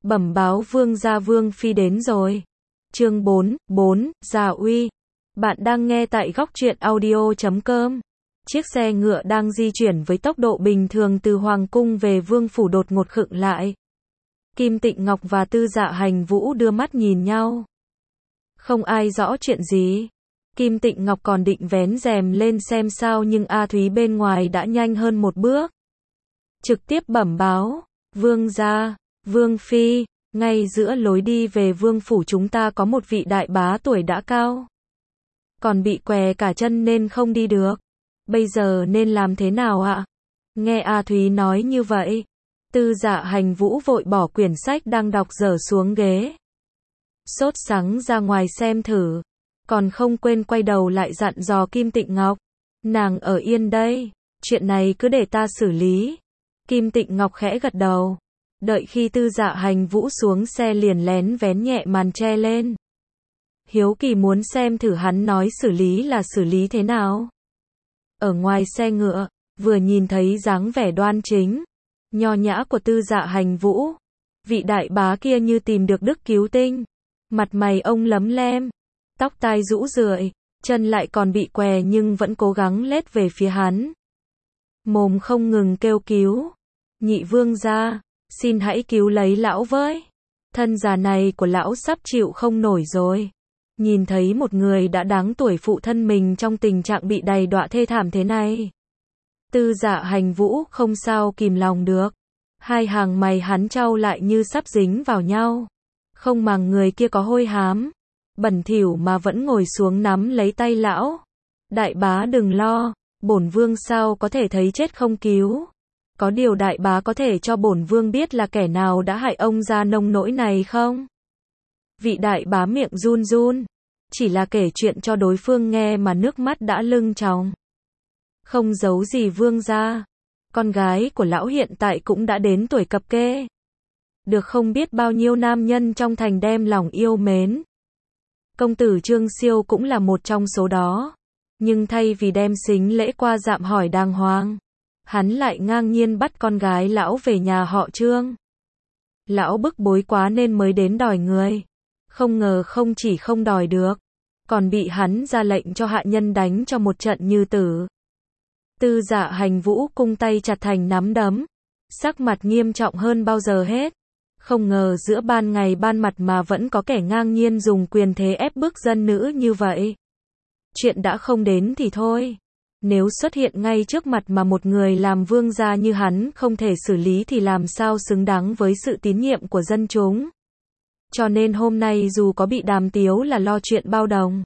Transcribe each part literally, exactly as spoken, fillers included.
Bẩm báo vương gia vương phi đến rồi. Chương bốn, bốn, Gia Uy. Bạn đang nghe tại góc truyện audio chấm com. Chiếc xe ngựa đang di chuyển với tốc độ bình thường từ hoàng cung về vương phủ đột ngột khựng lại. Kim Tịnh Ngọc và Tư Dạ Hành Vũ đưa mắt nhìn nhau. Không ai rõ chuyện gì. Kim Tịnh Ngọc còn định vén rèm lên xem sao nhưng A Thúy bên ngoài đã nhanh hơn một bước. Trực tiếp bẩm báo, vương gia, vương phi, ngay giữa lối đi về vương phủ chúng ta có một vị đại bá tuổi đã cao. Còn bị què cả chân nên không đi được. Bây giờ nên làm thế nào ạ? Nghe A Thúy nói như vậy, Tư Dạ Hành Vũ vội bỏ quyển sách đang đọc dở xuống ghế. Sốt sắng ra ngoài xem thử, còn không quên quay đầu lại dặn dò Kim Tịnh Ngọc. Nàng ở yên đây, chuyện này cứ để ta xử lý. Kim Tịnh Ngọc khẽ gật đầu. Đợi khi Tư Dạ Hành Vũ xuống xe liền lén vén nhẹ màn che lên. Hiếu kỳ muốn xem thử hắn nói xử lý là xử lý thế nào. Ở ngoài xe ngựa, vừa nhìn thấy dáng vẻ đoan chính, nho nhã của Tư Dạ Hành Vũ. Vị đại bá kia như tìm được đức cứu tinh. Mặt mày ông lấm lem, tóc tai rũ rượi, chân lại còn bị què nhưng vẫn cố gắng lết về phía hắn. Mồm không ngừng kêu cứu. Nhị vương gia, xin hãy cứu lấy lão với. Thân già này của lão sắp chịu không nổi rồi. Nhìn thấy một người đã đáng tuổi phụ thân mình trong tình trạng bị đầy đọa thê thảm thế này. Tư Dạ Hành Vũ không sao kìm lòng được. Hai hàng mày hắn chau lại như sắp dính vào nhau. Không màng người kia có hôi hám, bẩn thỉu mà vẫn ngồi xuống nắm lấy tay lão. Đại bá đừng lo, bổn vương sao có thể thấy chết không cứu. Có điều đại bá có thể cho bổn vương biết là kẻ nào đã hại ông ra nông nỗi này không? Vị đại bá miệng run run, chỉ là kể chuyện cho đối phương nghe mà nước mắt đã lưng tròng. Không giấu gì vương gia, con gái của lão hiện tại cũng đã đến tuổi cập kê. Được không biết bao nhiêu nam nhân trong thành đem lòng yêu mến. Công tử Trương Siêu cũng là một trong số đó. Nhưng thay vì đem sính lễ qua dạm hỏi đàng hoàng, hắn lại ngang nhiên bắt con gái lão về nhà họ Trương. Lão bức bối quá nên mới đến đòi người. Không ngờ không chỉ không đòi được, còn bị hắn ra lệnh cho hạ nhân đánh cho một trận như tử. Tư Dạ Hành Vũ cung tay chặt thành nắm đấm, sắc mặt nghiêm trọng hơn bao giờ hết. Không ngờ giữa ban ngày ban mặt mà vẫn có kẻ ngang nhiên dùng quyền thế ép bức dân nữ như vậy. Chuyện đã không đến thì thôi. Nếu xuất hiện ngay trước mặt mà một người làm vương gia như hắn không thể xử lý thì làm sao xứng đáng với sự tín nhiệm của dân chúng. Cho nên hôm nay dù có bị đàm tiếu là lo chuyện bao đồng,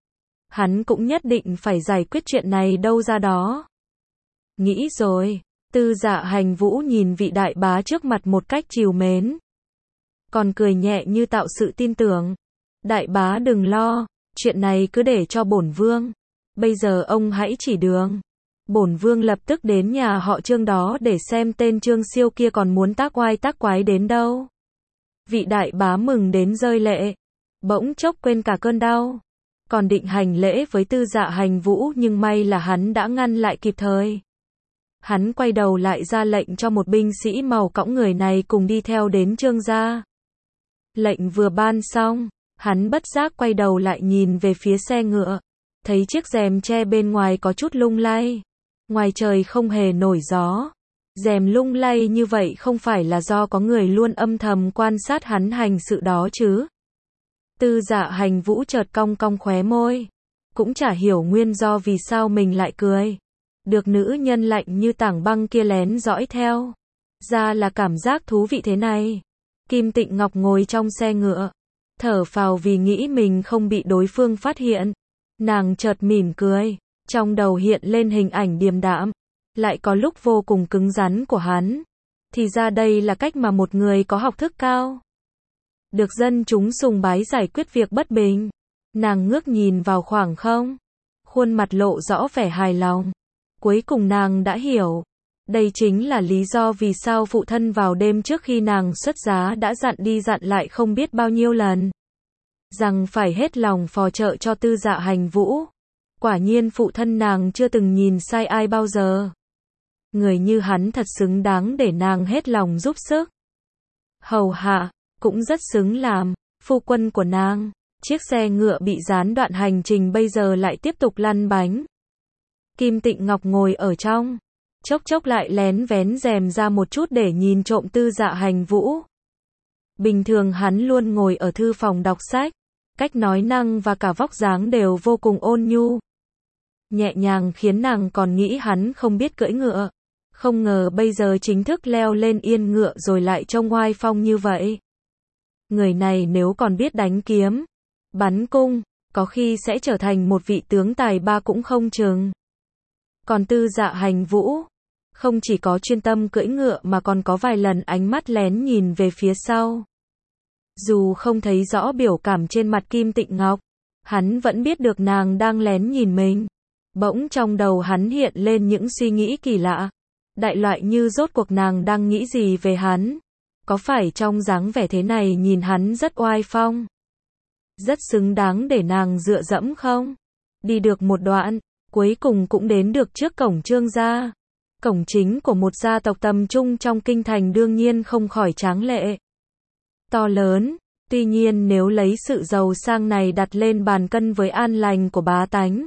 hắn cũng nhất định phải giải quyết chuyện này đâu ra đó. Nghĩ rồi, Tư Dạ Hành Vũ nhìn vị đại bá trước mặt một cách trìu mến. Còn cười nhẹ như tạo sự tin tưởng. Đại bá đừng lo, chuyện này cứ để cho bổn vương. Bây giờ ông hãy chỉ đường. Bổn vương lập tức đến nhà họ Trương đó để xem tên Trương Siêu kia còn muốn tác oai tác quái đến đâu. Vị đại bá mừng đến rơi lệ. Bỗng chốc quên cả cơn đau. Còn định hành lễ với Tư Dạ Hành Vũ nhưng may là hắn đã ngăn lại kịp thời. Hắn quay đầu lại ra lệnh cho một binh sĩ màu cõng người này cùng đi theo đến Trương gia. Lệnh vừa ban xong, hắn bất giác quay đầu lại nhìn về phía xe ngựa. Thấy chiếc rèm che bên ngoài có chút lung lay. Ngoài trời không hề nổi gió. Rèm lung lay như vậy không phải là do có người luôn âm thầm quan sát hắn hành sự đó chứ. Tư Dạ Hành Vũ chợt cong cong khóe môi. Cũng chả hiểu nguyên do vì sao mình lại cười. Được nữ nhân lạnh như tảng băng kia lén dõi theo. Ra là cảm giác thú vị thế này. Kim Tịnh Ngọc ngồi trong xe ngựa, thở phào vì nghĩ mình không bị đối phương phát hiện. Nàng chợt mỉm cười, trong đầu hiện lên hình ảnh điềm đạm, lại có lúc vô cùng cứng rắn của hắn. Thì ra đây là cách mà một người có học thức cao, được dân chúng sùng bái giải quyết việc bất bình. Nàng ngước nhìn vào khoảng không, khuôn mặt lộ rõ vẻ hài lòng. Cuối cùng nàng đã hiểu. Đây chính là lý do vì sao phụ thân vào đêm trước khi nàng xuất giá đã dặn đi dặn lại không biết bao nhiêu lần. Rằng phải hết lòng phò trợ cho Tư Dạ Hành Vũ. Quả nhiên phụ thân nàng chưa từng nhìn sai ai bao giờ. Người như hắn thật xứng đáng để nàng hết lòng giúp sức. Hầu hạ, cũng rất xứng làm phu quân của nàng. Chiếc xe ngựa bị gián đoạn hành trình bây giờ lại tiếp tục lăn bánh. Kim Tịnh Ngọc ngồi ở trong, chốc chốc lại lén vén rèm ra một chút để nhìn trộm Tư Dạ Hành Vũ. Bình thường hắn luôn ngồi ở thư phòng đọc sách, cách nói năng và cả vóc dáng đều vô cùng ôn nhu, nhẹ nhàng khiến nàng còn nghĩ hắn không biết cưỡi ngựa. Không ngờ bây giờ chính thức leo lên yên ngựa rồi lại trông oai phong như vậy. Người này nếu còn biết đánh kiếm, bắn cung, có khi sẽ trở thành một vị tướng tài ba cũng không chừng. Còn Tư Dạ Hành Vũ, không chỉ có chuyên tâm cưỡi ngựa mà còn có vài lần ánh mắt lén nhìn về phía sau. Dù không thấy rõ biểu cảm trên mặt Kim Tịnh Ngọc, hắn vẫn biết được nàng đang lén nhìn mình. Bỗng trong đầu hắn hiện lên những suy nghĩ kỳ lạ. Đại loại như rốt cuộc nàng đang nghĩ gì về hắn? Có phải trong dáng vẻ thế này nhìn hắn rất oai phong, rất xứng đáng để nàng dựa dẫm không? Đi được một đoạn, cuối cùng cũng đến được trước cổng Trương gia. Cổng chính của một gia tộc tầm trung trong kinh thành đương nhiên không khỏi tráng lệ, to lớn. Tuy nhiên nếu lấy sự giàu sang này đặt lên bàn cân với an lành của bá tánh,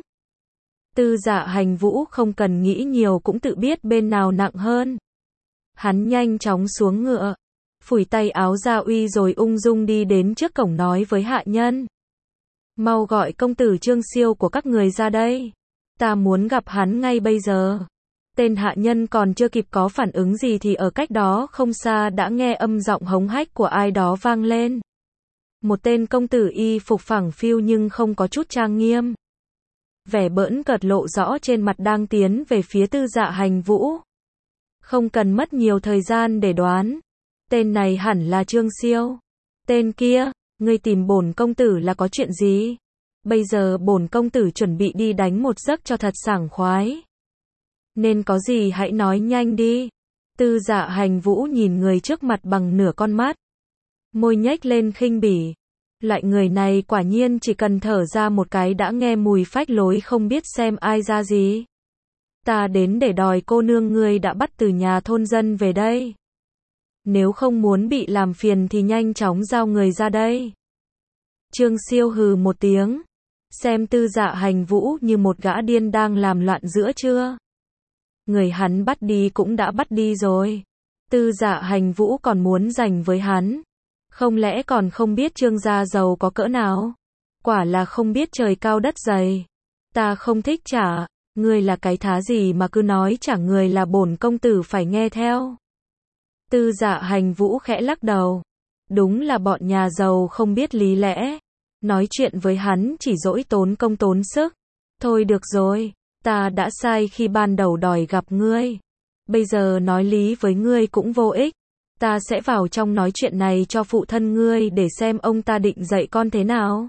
Tư Dạ Hành Vũ không cần nghĩ nhiều cũng tự biết bên nào nặng hơn. Hắn nhanh chóng xuống ngựa, phủi tay áo Gia Uy rồi ung dung đi đến trước cổng nói với hạ nhân. Mau gọi công tử Trương Siêu của các người ra đây. Ta muốn gặp hắn ngay bây giờ. Tên hạ nhân còn chưa kịp có phản ứng gì thì ở cách đó không xa đã nghe âm giọng hống hách của ai đó vang lên. Một tên công tử y phục phẳng phiu nhưng không có chút trang nghiêm, vẻ bỡn cợt lộ rõ trên mặt đang tiến về phía Tư Dạ Hành Vũ. Không cần mất nhiều thời gian để đoán, tên này hẳn là Trương Siêu. Tên kia, ngươi tìm bổn công tử là có chuyện gì? Bây giờ bổn công tử chuẩn bị đi đánh một giấc cho thật sảng khoái, nên có gì hãy nói nhanh đi. Tư Dạ Hành Vũ nhìn người trước mặt bằng nửa con mắt, môi nhếch lên khinh bỉ. Loại người này quả nhiên chỉ cần thở ra một cái đã nghe mùi phách lối không biết xem ai ra gì. Ta đến để đòi cô nương ngươi đã bắt từ nhà thôn dân về đây. Nếu không muốn bị làm phiền thì nhanh chóng giao người ra đây. Trương Siêu hừ một tiếng, xem Tư Dạ Hành Vũ như một gã điên đang làm loạn giữa trưa. Người hắn bắt đi cũng đã bắt đi rồi. Tư Dạ Hành Vũ còn muốn giành với hắn. Không lẽ còn không biết Trương gia giàu có cỡ nào? Quả là không biết trời cao đất dày. Ta không thích trả, ngươi là cái thá gì mà cứ nói trả người là bổn công tử phải nghe theo. Tư Dạ Hành Vũ khẽ lắc đầu. Đúng là bọn nhà giàu không biết lý lẽ. Nói chuyện với hắn chỉ dỗi tốn công tốn sức. Thôi được rồi, ta đã sai khi ban đầu đòi gặp ngươi. Bây giờ nói lý với ngươi cũng vô ích. Ta sẽ vào trong nói chuyện này cho phụ thân ngươi để xem ông ta định dạy con thế nào.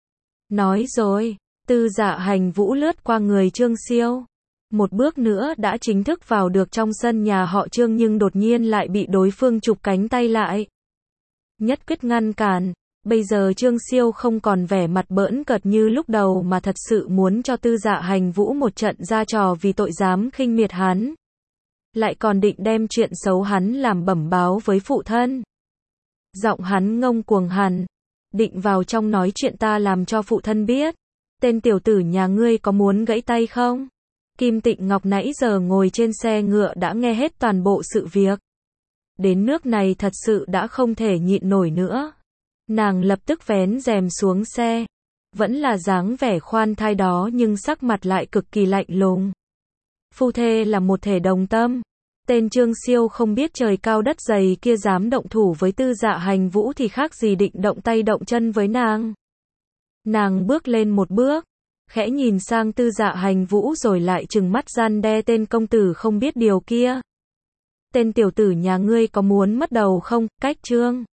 Nói rồi, Tư Dạ Hành Vũ lướt qua người Trương Siêu. Một bước nữa đã chính thức vào được trong sân nhà họ Trương nhưng đột nhiên lại bị đối phương chụp cánh tay lại. Nhất quyết ngăn cản. Bây giờ Trương Siêu không còn vẻ mặt bỡn cợt như lúc đầu mà thật sự muốn cho Tư Dạ Hành Vũ một trận ra trò vì tội dám khinh miệt hắn. Lại còn định đem chuyện xấu hắn làm bẩm báo với phụ thân. Giọng hắn ngông cuồng hẳn. Định vào trong nói chuyện ta làm cho phụ thân biết. Tên tiểu tử nhà ngươi có muốn gãy tay không? Kim Tịnh Ngọc nãy giờ ngồi trên xe ngựa đã nghe hết toàn bộ sự việc. Đến nước này thật sự đã không thể nhịn nổi nữa. Nàng lập tức vén rèm xuống xe. Vẫn là dáng vẻ khoan thai đó nhưng sắc mặt lại cực kỳ lạnh lùng. Phu thê là một thể đồng tâm. Tên Trương Siêu không biết trời cao đất dày kia dám động thủ với Tư Dạ Hành Vũ thì khác gì định động tay động chân với nàng. Nàng bước lên một bước, khẽ nhìn sang Tư Dạ Hành Vũ rồi lại trừng mắt gian đe tên công tử không biết điều kia. Tên tiểu tử nhà ngươi có muốn mất đầu không? Cách Trương